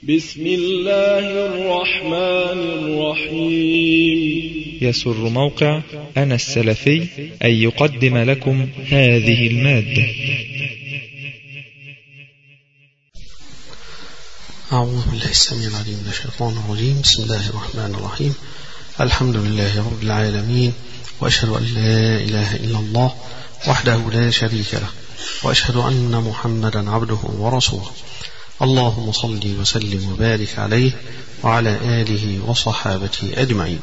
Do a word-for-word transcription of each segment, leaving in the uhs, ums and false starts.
بسم الله الرحمن الرحيم. يسر موقع أنا السلفي أن يقدم لكم هذه المادة. أعوذ بالله السميع العليم من الشيطان الرجيم. بسم الله الرحمن الرحيم. الحمد لله رب العالمين، وأشهد أن لا إله إلا الله وحده لا شريك له، وأشهد أن محمدا عبده ورسوله. اللهم صل وسلم وبارك عليه وعلى آله وصحابته أجمعين.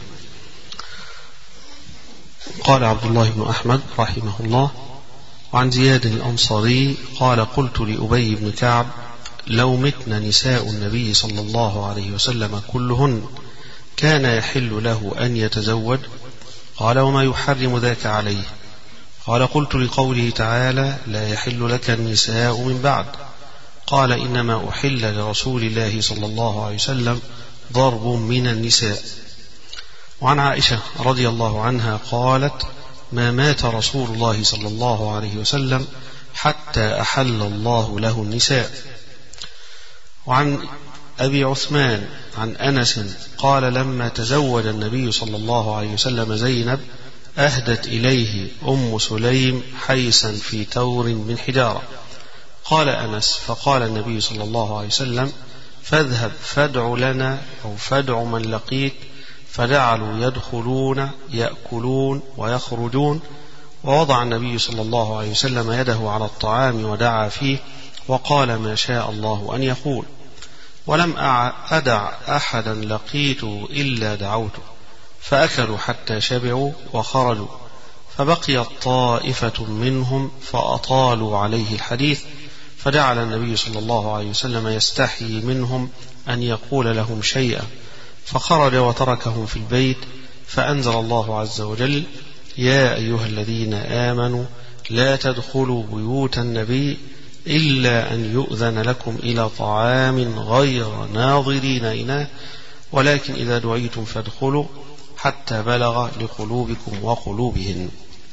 قال عبد الله بن أحمد رحمه الله وعن زياد الأنصاري قال: قلت لأبي بن كعب: لو متن نساء النبي صلى الله عليه وسلم كلهن كان يحل له أن يتزوج؟ قال: وما يحرم ذاك عليه؟ قال: قلت لقوله تعالى: لا يحل لك النساء من بعد. قال: إنما أحل لرسول الله صلى الله عليه وسلم ضرب من النساء. وعن عائشة رضي الله عنها قالت: ما مات رسول الله صلى الله عليه وسلم حتى أحل الله له النساء. وعن أبي عثمان عن أنس قال: لما تزوج النبي صلى الله عليه وسلم زينب أهدت إليه أم سليم حيسا في تور من حجارة. قال أنس: فقال النبي صلى الله عليه وسلم: فاذهب فادع لنا أو فادع من لقيت. فجعلوا يدخلون يأكلون ويخرجون. ووضع النبي صلى الله عليه وسلم يده على الطعام ودعا فيه وقال: ما شاء الله أن يقول. ولم أدع أحدا لقيته إلا دعوته، فأكلوا حتى شبعوا وخرجوا. فبقيت طائفة منهم فأطالوا عليه الحديث، فجعل النبي صلى الله عليه وسلم يستحيي منهم أن يقول لهم شيئا، فخرج وتركهم في البيت. فأنزل الله عز وجل: يا أيها الذين آمنوا لا تدخلوا بيوت النبي إلا أن يؤذن لكم إلى طعام غير ناظرين إناه، ولكن إذا دعيتم فادخلوا حتى بلغ لقلوبكم وقلوبهن.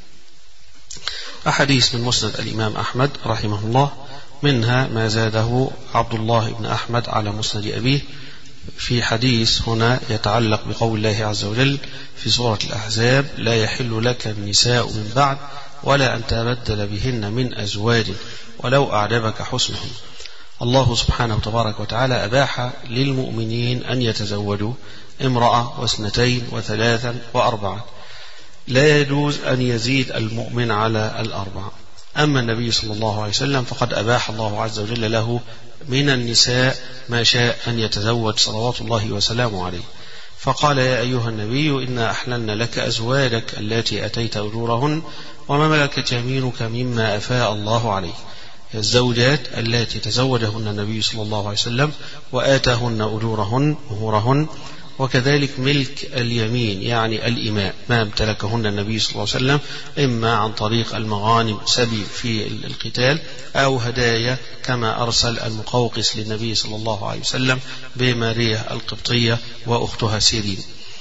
أحاديث من مسند الإمام أحمد رحمه الله، منها ما زاده عبد الله بن أحمد على مسند أبيه في حديث هنا يتعلق بقول الله عز وجل في سورة الأحزاب: لا يحل لك النساء من بعد ولا أن تبدل بهن من أزواج ولو أعجبك حسنهن. الله سبحانه وتبارك وتعالى أباح للمؤمنين أن يتزوجوا امرأة واثنتين وثلاثا وأربعة، لا يجوز أن يزيد المؤمن على الأربعة. أما النبي صلى الله عليه وسلم فقد أباح الله عز وجل له من النساء ما شاء أن يتزوج صلوات الله وسلامه عليه. فقال: يا أيها النبي إنا أحللنا لك أزواجك التي أتيت أجورهن وما ملكت يمينك مما أفاء الله عليه. الزوجات التي تزوجهن النبي صلى الله عليه وسلم وآتاهن أجورهن مهورهن، وكذلك ملك اليمين يعني الإماء ما امتلكهن النبي صلى الله عليه وسلم، إما عن طريق المغانم سبي في القتال أو هدايا كما أرسل المقوقس للنبي صلى الله عليه وسلم بمارية القبطية وأختها سيرين.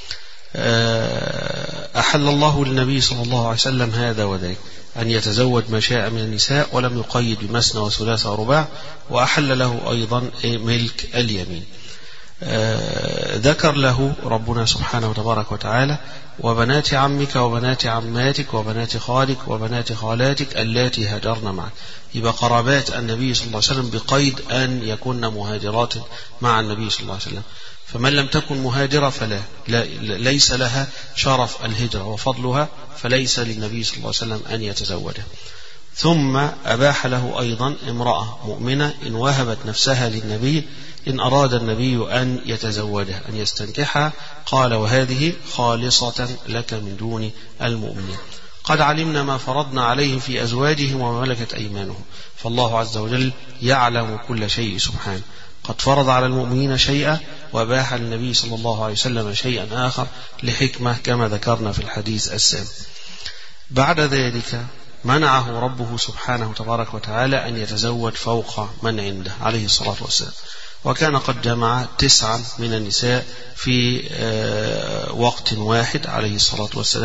أحل الله للنبي صلى الله عليه وسلم هذا وذاك، أن يتزوج ما شاء من النساء ولم يقيد بمثنى وثلاث ورباع. وأحل له أيضا ملك اليمين. آه ذكر له ربنا سبحانه وتبارك وتعالى: وبنات عمك وبنات عماتك وبنات خالك وبنات خالاتك اللاتي هاجرن معك. يبقى قرابات النبي صلى الله عليه وسلم بقيد أن يكون مهاجرات مع النبي صلى الله عليه وسلم. فمن لم تكن مهاجرة فلا لا ليس لها شرف الهجرة وفضلها، فليس للنبي صلى الله عليه وسلم أن يتزوجها. ثم أباح له أيضا امرأة مؤمنة إن وهبت نفسها للنبي إن أراد النبي أن يتزوجها أن يستنكحها. قال: وهذه خالصة لك من دون المؤمنين. قد علمنا ما فرضنا عليهم في أزواجهم وما ملكت أيمانهم. فالله عز وجل يعلم كل شيء سبحانه. قد فرض على المؤمنين شيئا وأباح للنبي صلى الله عليه وسلم شيئا آخر لحكمة كما ذكرنا في الحديث السابق. بعد ذلك منعه ربه سبحانه تبارك وتعالى أن يتزوج فوق من عنده عليه الصلاة والسلام. وكان قد جمع تسعا من النساء في وقت واحد عليه الصلاة والسلام،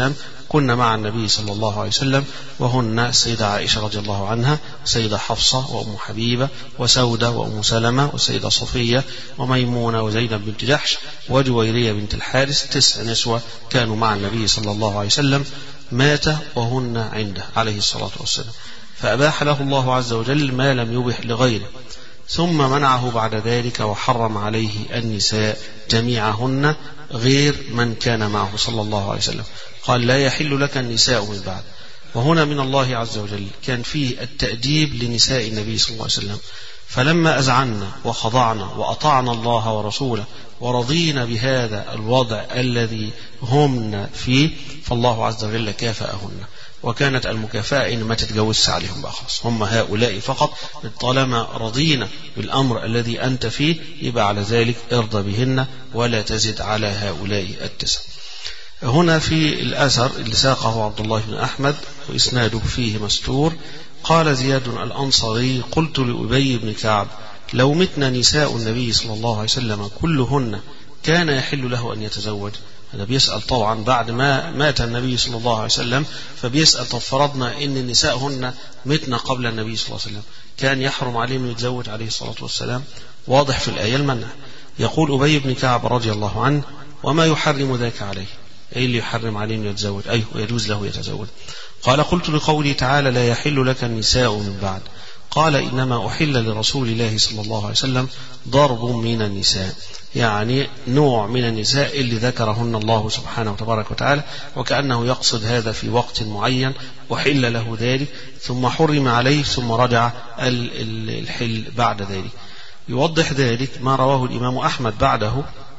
كنا مع النبي صلى الله عليه وسلم، وهن السيدة عائشة رضي الله عنها، السيدة حفصة وأم حبيبة وسودة وأم سلمة والسيدة صفية وميمونة وزينب بنت جحش وجويرية بنت الحارث. تسع نسوة كانوا مع النبي صلى الله عليه وسلم، مات وهن عنده عليه الصلاة والسلام، فأباح له الله عز وجل ما لم يبح لغيره، ثم منعه بعد ذلك وحرم عليه النساء جميعهن غير من كان معه صلى الله عليه وسلم. قال لا يحل لك النساء من بعد. وهنا من الله عز وجل كان فيه التأديب لنساء النبي صلى الله عليه وسلم، فلما أذعنا وخضعنا وأطعنا الله ورسوله ورضينا بهذا الوضع الذي هم فيه، فالله عز وجل كافأهن، وكانت المكافأة إن ما تتجوزش عليهم بقى خلاص، هم هؤلاء فقط، طالما رضينا بالأمر الذي أنت فيه يبقى على ذلك ارضى بهن ولا تزد على هؤلاء التسع. هنا في الأثر اللي ساقه عبد الله بن أحمد وإسناده فيه مستور، قال زياد الأنصاري قلت لأبي بن كعب لو متنا نساء النبي صلى الله عليه وسلم كلهن كان يحل له أن يتزوج. هذا بيسأل طبعا بعد ما مات النبي صلى الله عليه وسلم، فبيسأل طب فرضنا إن النساء هن متنا قبل النبي صلى الله عليه وسلم، كان يحرم عليه أن يتزوج عليه الصلاة والسلام؟ واضح في الآية المنع. يقول أبي بن كعب رضي الله عنه وما يحرم ذاك عليه؟ أي اللي يحرم عليه أن يتزوج؟ أيه ويجوز له يتزوج. قال قلت لقوله تعالى لا يحل لك النساء من بعد، قال إنما أحل لرسول الله صلى الله عليه وسلم ضرب من النساء، يعني نوع من النساء اللي ذكرهن الله سبحانه وتبارك وتعالى، وكأنه يقصد هذا في وقت معين أحل له ذلك ثم حرم عليه ثم رجع الحل بعد ذلك. يوضح ذلك ما رواه الإمام أحمد بعده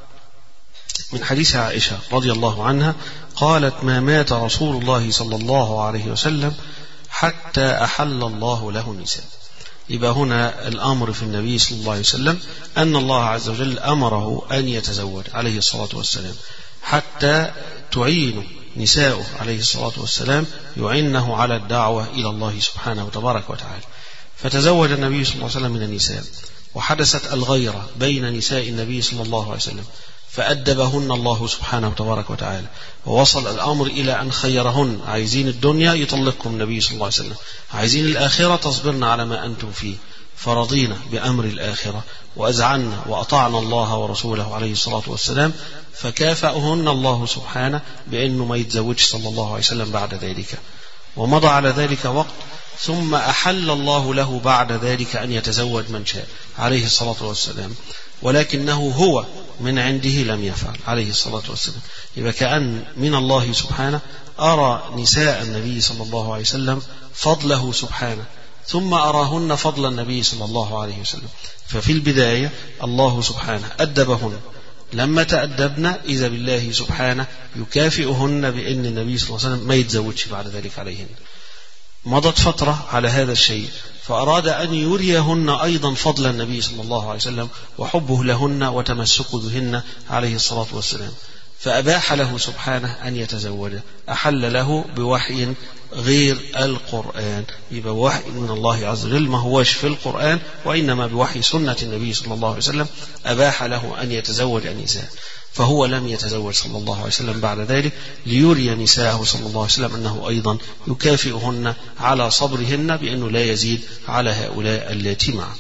من حديث عائشة رضي الله عنها قالت ما مات رسول الله صلى الله عليه وسلم حتى أحل الله له النساء. يبقى هنا الأمر في النبي صلى الله عليه وسلم أن الله عز وجل أمره أن يتزوج عليه الصلاة والسلام حتى تعين نساءه عليه الصلاة والسلام، يعنه على الدعوة إلى الله سبحانه وتبارك وتعالى. فتزوج النبي صلى الله عليه وسلم من النساء، وحدثت الغيرة بين نساء النبي صلى الله عليه وسلم، فأدبهن الله سبحانه وتبارك وتعالى، ووصل الأمر إلى أن خيرهن، عايزين الدنيا يطلقكم النبي صلى الله عليه وسلم، عايزين الآخرة تصبرن على ما أنتم فيه، فرضينا بأمر الآخرة وأزعنا وأطعنا الله ورسوله عليه الصلاة والسلام، فكافأهن الله سبحانه بأنه ما يتزوج صلى الله عليه وسلم بعد ذلك. ومضى على ذلك وقت ثم أحل الله له بعد ذلك أن يتزوج من شاء عليه الصلاة والسلام، ولكنه هو من عنده لم يفعل عليه الصلاة والسلام. يبقى كأن من الله سبحانه أرى نساء النبي صلى الله عليه وسلم فضله سبحانه، ثم أراهن فضل النبي صلى الله عليه وسلم. ففي البداية الله سبحانه أدبهن، لما تأدبنا إذا بالله سبحانه يكافئهن بأن النبي صلى الله عليه وسلم ما يتزوجش بعد ذلك عليهن. مضت فترة على هذا الشيء، فأراد أن يريهن أيضا فضل النبي صلى الله عليه وسلم وحبه لهن وتمسكه بهن عليه الصلاة والسلام، فأباح له سبحانه أن يتزوج، أحل له بوحي غير القرآن. يبقى وحي من الله عز وجل ما هوش في القرآن، وإنما بوحي سنة النبي صلى الله عليه وسلم أباح له أن يتزوج النساء، فهو لم يتزوج صلى الله عليه وسلم بعد ذلك ليري نساءه صلى الله عليه وسلم أنه أيضا يكافئهن على صبرهن بأنه لا يزيد على هؤلاء اللاتي معه.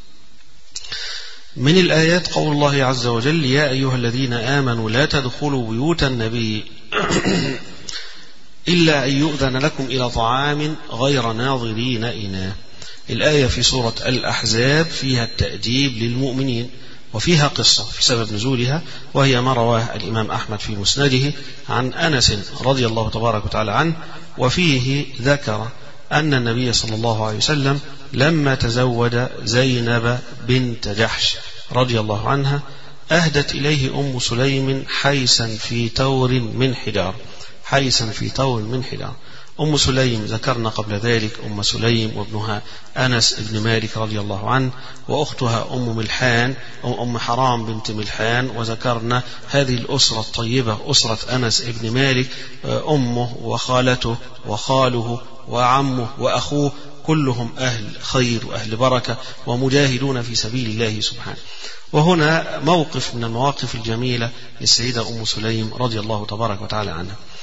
من الآيات قول الله عز وجل يا أيها الذين آمنوا لا تدخلوا بيوت النبي إلا أن يؤذن لكم إلى طعام غير ناظرين إناه. الآية في سورة الأحزاب فيها التأديب للمؤمنين، وفيها قصة في سبب نزولها، وهي ما رواه الإمام أحمد في مسنده عن أنس رضي الله تبارك وتعالى عنه، وفيه ذكر أن النبي صلى الله عليه وسلم لما تزوج زينب بنت جحش رضي الله عنها أهدت إليه أم سليم حيسا في تور من حجار، حيسا في تور من حجار. أم سليم ذكرنا قبل ذلك أم سليم وابنها أنس بن مالك رضي الله عنه، وأختها أم ملحان أو أم حرام بنت ملحان، وذكرنا هذه الأسرة الطيبة أسرة أنس بن مالك، أمه وخالته وخاله وعمه وأخوه كلهم أهل خير وأهل بركة ومجاهدون في سبيل الله سبحانه. وهنا موقف من المواقف الجميلة للسيدة أم سليم رضي الله تبارك وتعالى عنها.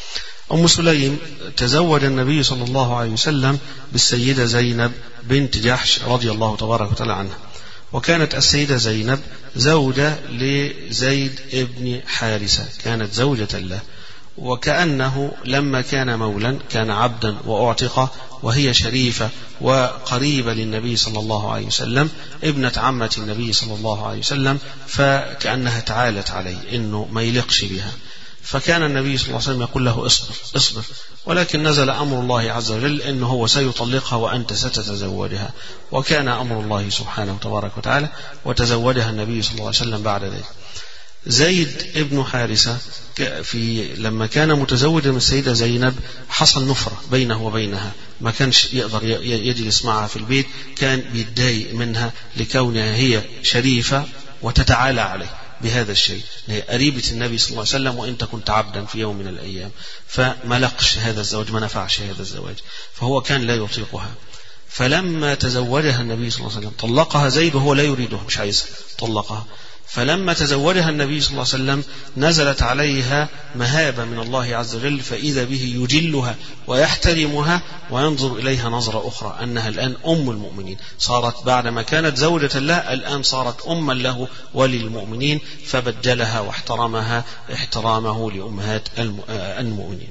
أم سليم تزوج النبي صلى الله عليه وسلم بالسيدة زينب بنت جحش رضي الله تبارك وتعالى عنها، وكانت السيدة زينب زوجة لزيد ابن حارثة، كانت زوجة له، وكأنه لما كان مولا كان عبدا وأعتق، وهي شريفة وقريبة للنبي صلى الله عليه وسلم، ابنة عمة النبي صلى الله عليه وسلم، فكأنها تعالت عليه إنه ما يلقش بها، فكان النبي صلى الله عليه وسلم يقول له اصبر اصبر، ولكن نزل أمر الله عز وجل إنه هو سيطلقها وأنت ستتزوجها، وكان أمر الله سبحانه وتبارك وتعالى وتزوجها النبي صلى الله عليه وسلم بعد ذلك. زيد ابن حارثة في لما كان متزوجا من السيدة زينب حصل نفرة بينه وبينها، ما كانش يقدر يجلس معها في البيت، كان بيتضايق منها لكونها هي شريفة وتتعالى عليه بهذا الشيء، هي قريبة النبي صلى الله عليه وسلم وانت كنت عبدا في يوم من الأيام، فما لقش هذا الزواج، ما نفعش هذا الزواج، فهو كان لا يطيقها. فلما تزوجها النبي صلى الله عليه وسلم طلقها زيد وهو لا يريدها، مش عايزها، طلقها. فلما تزوجها النبي صلى الله عليه وسلم نزلت عليها مهابة من الله عز وجل، فإذا به يجلها ويحترمها وينظر إليها نظرة أخرى، أنها الآن أم المؤمنين، صارت بعدما كانت زوجة له الآن صارت أما له وللمؤمنين، فبجلها واحترمها احترامه لأمهات المؤمنين.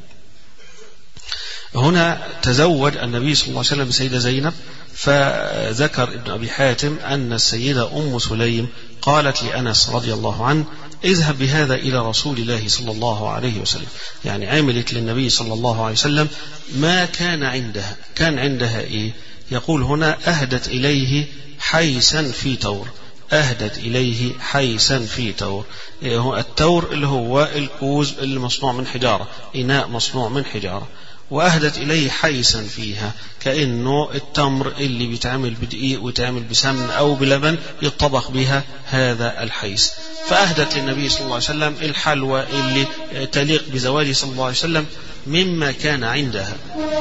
هنا تزوج النبي صلى الله عليه وسلم بسيدة زينب، فذكر ابن أبي حاتم أن السيدة أم سليم قالت لأنس رضي الله عنه اذهب بهذا إلى رسول الله صلى الله عليه وسلم، يعني عملت للنبي صلى الله عليه وسلم ما كان عندها. كان عندها إيه؟ يقول هنا أهدت إليه حيسا في تور، أهدت إليه حيسا في تور. التور اللي هو الكوز اللي مصنوع من حجارة، إناء مصنوع من حجارة، وأهدت إليه حيسا فيها، كأنه التمر اللي بيتعمل بدقيق ويتعمل بسمن أو بلبن يطبخ بها هذا الحيس. فأهدت للنبي صلى الله عليه وسلم الحلوى اللي تليق بزواجه صلى الله عليه وسلم مما كان عندها.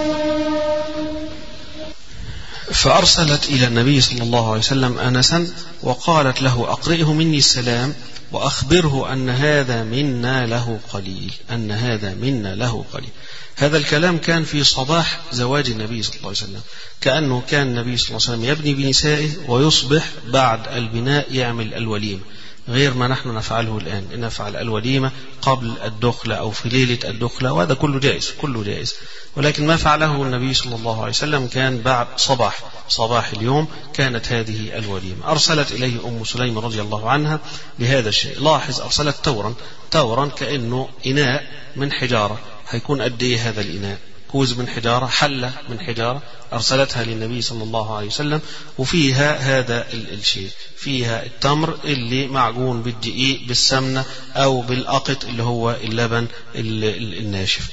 فأرسلت إلى النبي صلى الله عليه وسلم أنسا وقالت له أقرئه مني السلام وأخبره أن هذا منا له قليل، أن هذا منا له قليل. هذا الكلام كان في صباح زواج النبي صلى الله عليه وسلم، كأنه كان النبي صلى الله عليه وسلم يبني بنسائه ويصبح بعد البناء يعمل الوليمة، غير ما نحن نفعله الآن، نفعل الوليمة قبل الدخلة أو في ليلة الدخلة، وهذا كله جائز، كله جائز، ولكن ما فعله النبي صلى الله عليه وسلم كان بعد صباح صباح اليوم كانت هذه الوليمة. أرسلت إليه أم سليم رضي الله عنها لهذا الشيء. لاحظ أرسلت تورا، تورا كأنه إناء من حجارة، هيكون قد ايه هذا الإناء؟ كوز من حجارة، حلة من حجارة، أرسلتها للنبي صلى الله عليه وسلم، وفيها هذا الشيء، فيها التمر اللي معجون بالدقيق بالسمنة أو بالأقط اللي هو اللبن الناشف.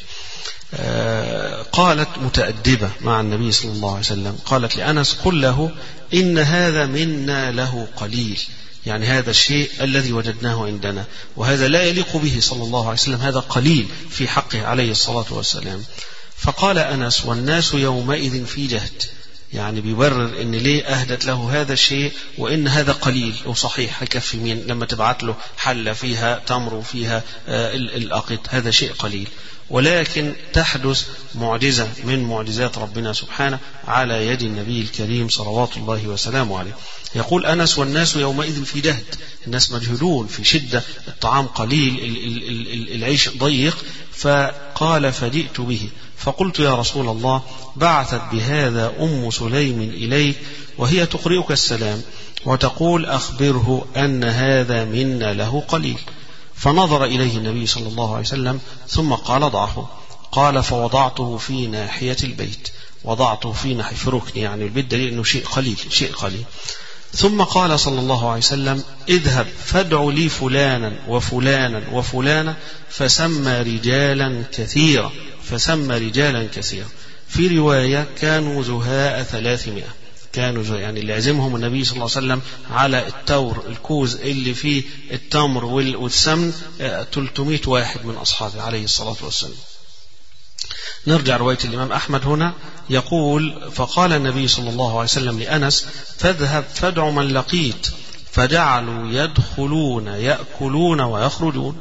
قالت متأدبة مع النبي صلى الله عليه وسلم، قالت لأنس قل له إن هذا منا له قليل، يعني هذا الشيء الذي وجدناه عندنا، وهذا لا يليق به صلى الله عليه وسلم، هذا قليل في حقه عليه الصلاة والسلام. فقال أنس والناس يومئذ في جهد، يعني بيبرر إن ليه أهدت له هذا الشيء وإن هذا قليل، وصحيح هيكفي مين لما تبعت له حلة فيها تمر وفيها الأقط، هذا شيء قليل، ولكن تحدث معجزة من معجزات ربنا سبحانه على يد النبي الكريم صلوات الله وسلامه عليه. يقول أنس والناس يومئذ في جهد، الناس مجهدون في شدة، الطعام قليل، العيش ضيق. فقال فجئت به فقلت يا رسول الله بعثت بهذا أم سليم إليك وهي تقرئك السلام وتقول أخبره أن هذا منا له قليل. فنظر إليه النبي صلى الله عليه وسلم ثم قال ضعه. قال فوضعته في ناحية البيت، وضعته في ناحية في ركن، يعني البيت دليل أنه شيء قليل، شيء قليل. ثم قال صلى الله عليه وسلم اذهب فادع لي فلانا وفلانا وفلانا، فسمى رجالا كثيرا، فسمى رجالا كثيرا. في رواية كانوا زهاء ثلاثمائة، كانوا يعني اللي عزمهم النبي صلى الله عليه وسلم على التور الكوز اللي فيه التمر والسمن ثلاثمائة واحد من أصحابه عليه الصلاة والسلام. نرجع رواية الإمام أحمد هنا، يقول فقال النبي صلى الله عليه وسلم لأنس فاذهب فادع من لقيت، فجعلوا يدخلون يأكلون ويخرجون.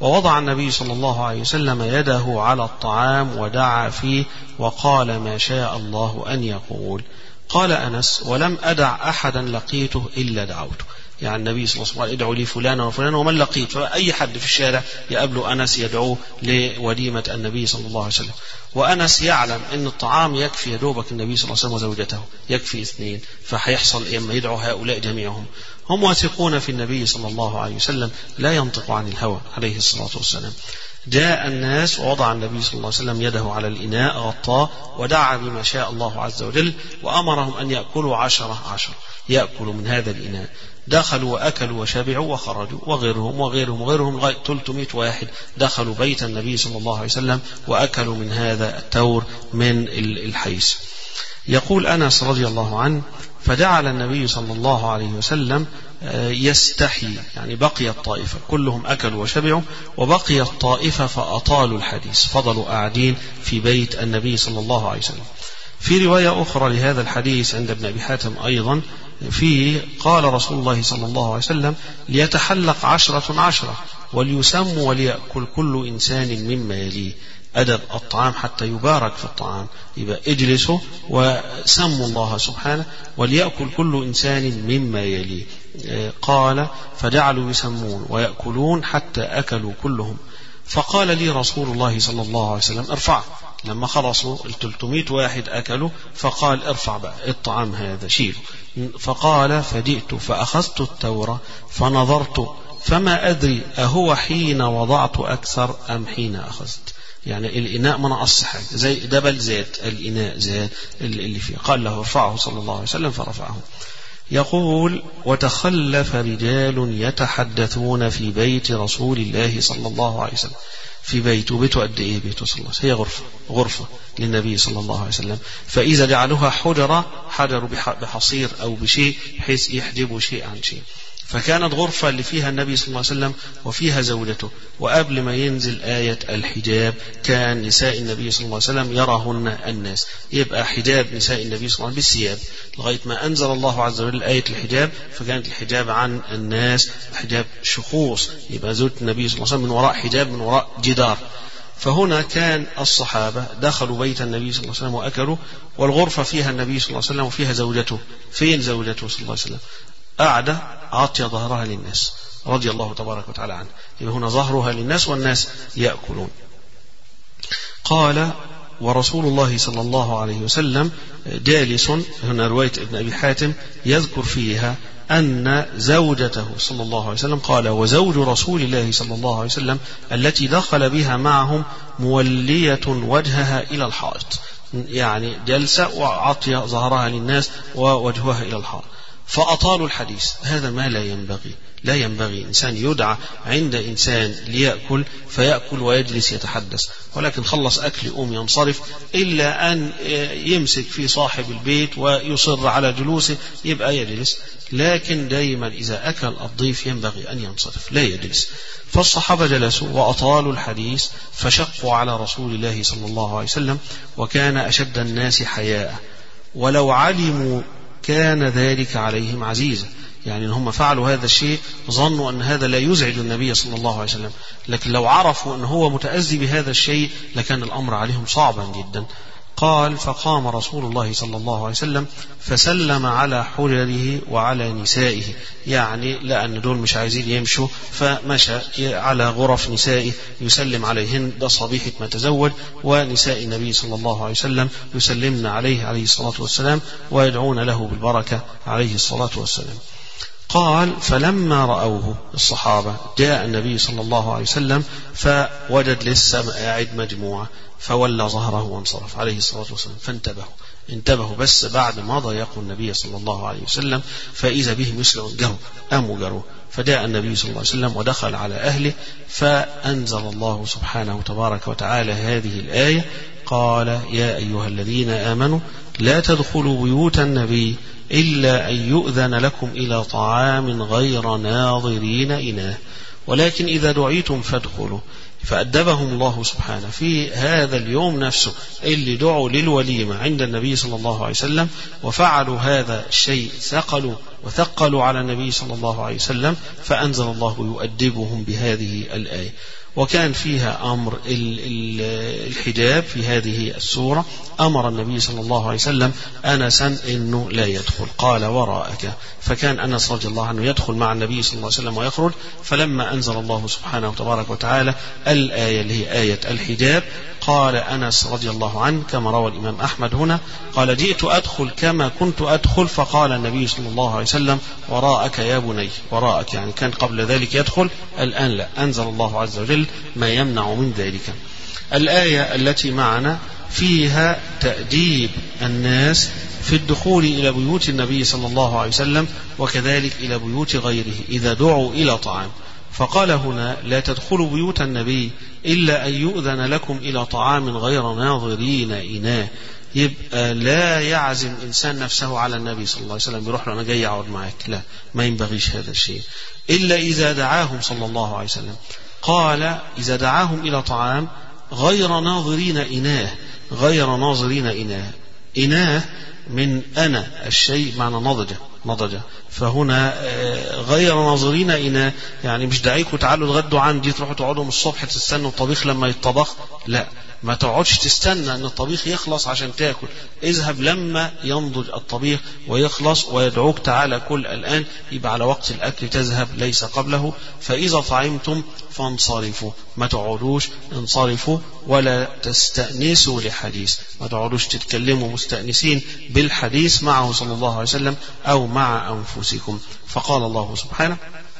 ووضع النبي صلى الله عليه وسلم يده على الطعام ودعا فيه وقال ما شاء الله أن يقول. قال أنس: ولم أدع أحدا لقيته إلا دعوته. يعني النبي صلى الله عليه وسلم ادعوا لي فلانا وفلانا ومن لقيت، فأي حد في الشارع يقابله أنس يدعوه لوليمة النبي صلى الله عليه وسلم. وأنس يعلم أن الطعام يكفي يدوبك النبي صلى الله عليه وسلم وزوجته، يكفي اثنين، فحيحصل إما يدعو هؤلاء جميعهم. هم واثقون في النبي صلى الله عليه وسلم، لا ينطق عن الهوى عليه الصلاة والسلام. جاء الناس ووضع النبي صلى الله عليه وسلم يده على الإناء غطاه ودعا بما شاء الله عز وجل، وأمرهم أن يأكلوا عشرة عشرة، يأكلوا من هذا الإناء. دخلوا وأكلوا وشبعوا وخرجوا، وغيرهم وغيرهم وغيرهم لغاية ثلاثمائة واحد دخلوا بيت النبي صلى الله عليه وسلم وأكلوا من هذا التور من الحيث. يقول أنس رضي الله عنه: فجعل النبي صلى الله عليه وسلم يستحي، يعني بقي الطائفة كلهم أكلوا وشبعوا، وبقي الطائفة فأطالوا الحديث، فضلوا قاعدين في بيت النبي صلى الله عليه وسلم. في رواية أخرى لهذا الحديث عند ابن أبي حاتم أيضا فيه قال رسول الله صلى الله عليه وسلم: ليتحلق عشرة عشرة وليسم وليأكل كل إنسان مما يليه. أدب الطعام حتى يبارك في الطعام، يبقى اجلسوا وسموا الله سبحانه وليأكل كل إنسان مما يليه. قال: فجعلوا يسمون ويأكلون حتى أكلوا كلهم. فقال لي رسول الله صلى الله عليه وسلم: ارفع. لما خلصوا الثلاثمائة واحد أكلوا فقال: ارفع بقى الطعام هذا، شيله. فقال: فجئت فأخذت التورة فنظرت فما أدري أهو حين وضعت أكثر أم حين أخذت. يعني الإناء ما نقص حاجة، زي دبل زيت الإناء زيت اللي فيه. قال له: ارفعه صلى الله عليه وسلم فرفعه. يقول: وتخلف رجال يتحدثون في بيت رسول الله صلى الله عليه وسلم. في بيته، بيته قد ايه؟ بيته صلى الله عليه وسلم هي غرفة غرفة للنبي صلى الله عليه وسلم، فإذا جعلوها حجرة حجروا بحصير أو بشيء بحيث يحجبوا شيء عن شيء. فكانت غرفة اللي فيها النبي صلى الله عليه وسلم وفيها زوجته. وقبل ما ينزل آية الحجاب كان نساء النبي صلى الله عليه وسلم يراهن الناس، يبقى حجاب نساء النبي صلى الله عليه وسلم بالثياب لغاية ما أنزل الله عز وجل آية الحجاب، فكانت الحجاب عن الناس حجاب شخوص، يبقى زوجة النبي صلى الله عليه وسلم من وراء حجاب، من وراء جدار. فهنا كان الصحابة دخلوا بيت النبي صلى الله عليه وسلم وأكلوا، والغرفة فيها النبي صلى الله عليه وسلم وفيها زوجته. فين زوجته صلى الله عليه وسلم؟ قاعدة عاطية ظهرها للناس رضي الله تبارك وتعالى عنه، يبقى هنا ظهرها للناس والناس يأكلون. قال: ورسول الله صلى الله عليه وسلم جالس. هنا رواية ابن أبي حاتم يذكر فيها أن زوجته صلى الله عليه وسلم قال: وزوج رسول الله صلى الله عليه وسلم التي دخل بها معهم مولية وجهها إلى الحائط، يعني جلسة وعطية ظهرها للناس ووجهها إلى الحائط. فأطالوا الحديث. هذا ما لا ينبغي، لا ينبغي إنسان يدعى عند إنسان ليأكل فيأكل ويجلس يتحدث، ولكن خلص أكل يقوم ينصرف، إلا أن يمسك في صاحب البيت ويصر على جلوسه يبقى يجلس. لكن دائما إذا أكل الضيف ينبغي أن ينصرف لا يجلس. فالصحابة جلسوا وأطالوا الحديث فشقوا على رسول الله صلى الله عليه وسلم، وكان أشد الناس حياء، ولو علموا كان ذلك عليهم عزيزا. يعني هم فعلوا هذا الشيء ظنوا أن هذا لا يزعج النبي صلى الله عليه وسلم، لكن لو عرفوا أن هو متأذي بهذا الشيء لكان الأمر عليهم صعبا جدا. قال: فقام رسول الله صلى الله عليه وسلم فسلم على حجره وعلى نسائه، يعني لأن دول مش عايزين يمشوا فمشى على غرف نسائه يسلم عليهن، ده صبيحة ما تزوج، ونساء النبي صلى الله عليه وسلم يسلمن عليه عليه الصلاة والسلام ويدعون له بالبركة عليه الصلاة والسلام. قال: فلما رأوه الصحابة جاء النبي صلى الله عليه وسلم فوجد لسه قاعد مجموعة، فولى ظهره وانصرف عليه الصلاة والسلام. فانتبهوا انتبهوا بس بعد ما ضايقوا النبي صلى الله عليه وسلم فإذا بهم يسرعون جروا قاموا جروا. فجاء النبي صلى الله عليه وسلم ودخل على أهله، فأنزل الله سبحانه تبارك وتعالى هذه الآية: قال: يا أيها الذين آمنوا لا تدخلوا بيوت النبي إلا أن يؤذن لكم إلى طعام غير ناظرين إناه ولكن إذا دعيتم فادخلوا. فأدبهم الله سبحانه في هذا اليوم نفسه اللي دعوا للوليمة عند النبي صلى الله عليه وسلم وفعلوا هذا الشيء، ثقلوا وثقلوا على النبي صلى الله عليه وسلم، فأنزل الله يؤدبهم بهذه الآية. وكان فيها أمر الحجاب في هذه السورة. أمر النبي صلى الله عليه وسلم أنسا إنه لا يدخل، قال وراءك، فكان أنس رضي الله عنه يدخل مع النبي صلى الله عليه وسلم ويخرج. فلما أنزل الله سبحانه وتبارك وتعالى الآية اللي هي آية الحجاب، قال أنس رضي الله عنه كما روى الإمام أحمد هنا، قال جئت أدخل كما كنت أدخل، فقال النبي صلى الله عليه وسلم وراءك يا بني، وراءك يعني كان قبل ذلك يدخل، الآن لا، أنزل الله عز وجل ما يمنع من ذلك. الآية التي معنا فيها تأديب الناس في الدخول إلى بيوت النبي صلى الله عليه وسلم وكذلك إلى بيوت غيره إذا دعوا إلى طعام. فقال هنا لا تدخلوا بيوت النبي إلا أن يؤذن لكم إلى طعام غير ناظرين إناه. يبقى لا يعزم إنسان نفسه على النبي صلى الله عليه وسلم بيروح له أنا جاي أقعد معك، لا، ما ينبغيش هذا الشيء إلا إذا دعاهم صلى الله عليه وسلم. قال إذا دعاهم إلى طعام غير ناظرين إناه، غير ناظرين إناه، إناه من أنا الشيء معنى نضجة نضجة، فهنا غير ناظرين إناه يعني مش دعيكم تعالوا تغدوا عندي تروحوا تقعدوا من الصبح تستنوا الطبيخ لما يتطبخ، لا، ما تقعدش تستنى أن الطبيخ يخلص عشان تاكل، اذهب لما ينضج الطبيخ ويخلص ويدعوك تعالى كل الآن، يبقى على وقت الأكل تذهب ليس قبله. فإذا طعمتم فانصرفوا، ما تقعدوش، انصرفوا ولا تستأنسوا لحديث، ما تقعدوش تتكلموا مستأنسين بالحديث معه صلى الله عليه وسلم أو مع أنفسكم. فقال الله سبحانه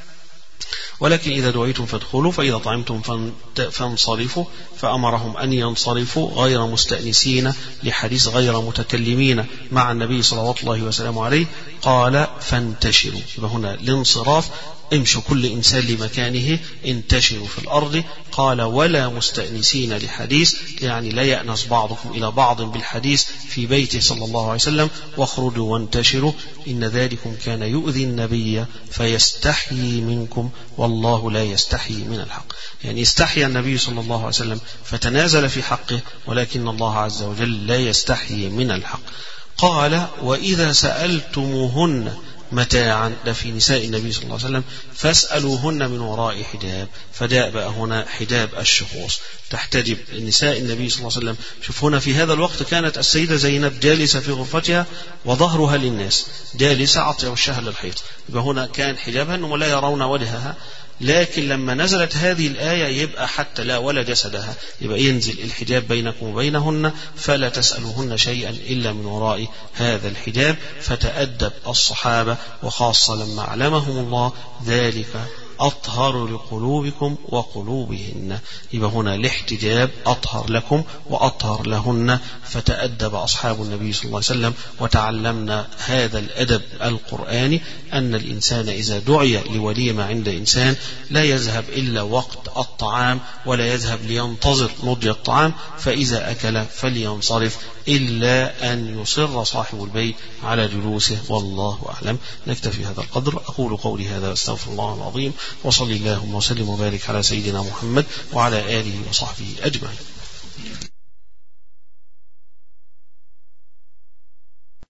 ولكن إذا دعيتم فادخلوا فإذا طعمتم فانصرفوا، فأمرهم أن ينصرفوا غير مستأنسين لحديث غير متكلمين مع النبي صلى الله وسلم عليه. قال فانتشروا، هنا الانصراف، امشوا كل إنسان لمكانه، انتشروا في الأرض. قال ولا مستأنسين لحديث يعني لا يأنس بعضكم إلى بعض بالحديث في بيته صلى الله عليه وسلم، واخرجوا وانتشروا إن ذلكم كان يؤذي النبي فيستحيي منكم والله لا يستحيي من الحق. يعني استحيا النبي صلى الله عليه وسلم فتنازل في حقه، ولكن الله عز وجل لا يستحيي من الحق. قال وإذا سألتموهن متاعا، ده في نساء النبي صلى الله عليه وسلم، فاسألوهن من وراء حجاب، فجاء بقى هنا حجاب الشخوص، تحتجب نساء النبي صلى الله عليه وسلم. شوف هنا في هذا الوقت كانت السيدة زينب جالسة في غرفتها وظهرها للناس، جالسة عطية وشها للحيط، يبقى هنا كان حجابها أنهم لا يرون وجهها. لكن لما نزلت هذه الآية يبقى حتى لا ولا جسدها، يبقى ينزل الحجاب بينكم وبينهن، فلا تسألوهن شيئا إلا من وراء هذا الحجاب. فتأدب الصحابة وخاصة لما علمهم الله ذلك أطهر لقلوبكم وقلوبهن، يبقى هنا الاحتجاب أطهر لكم وأطهر لهن. فتأدب أصحاب النبي صلى الله عليه وسلم وتعلمنا هذا الأدب القرآني، أن الإنسان إذا دعي لوليمة عند إنسان لا يذهب إلا وقت الطعام ولا يذهب لينتظر نضج الطعام، فإذا أكل فلينصرف إلا أن يصر صاحب البيت على جلوسه، والله أعلم. نكتفي هذا القدر. أقول قولي هذا أستغفر الله العظيم، وصلي اللهم وسلم وبارك على سيدنا محمد وعلى آله وصحبه أجمعين.